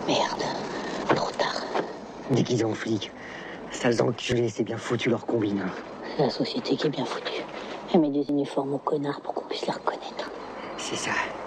Merde, trop tard. Déguisés en flics. Sales enculés, c'est bien foutu leur combine. C'est la société qui est bien foutue. Elle met des uniformes aux connards pour qu'on puisse les reconnaître. C'est ça.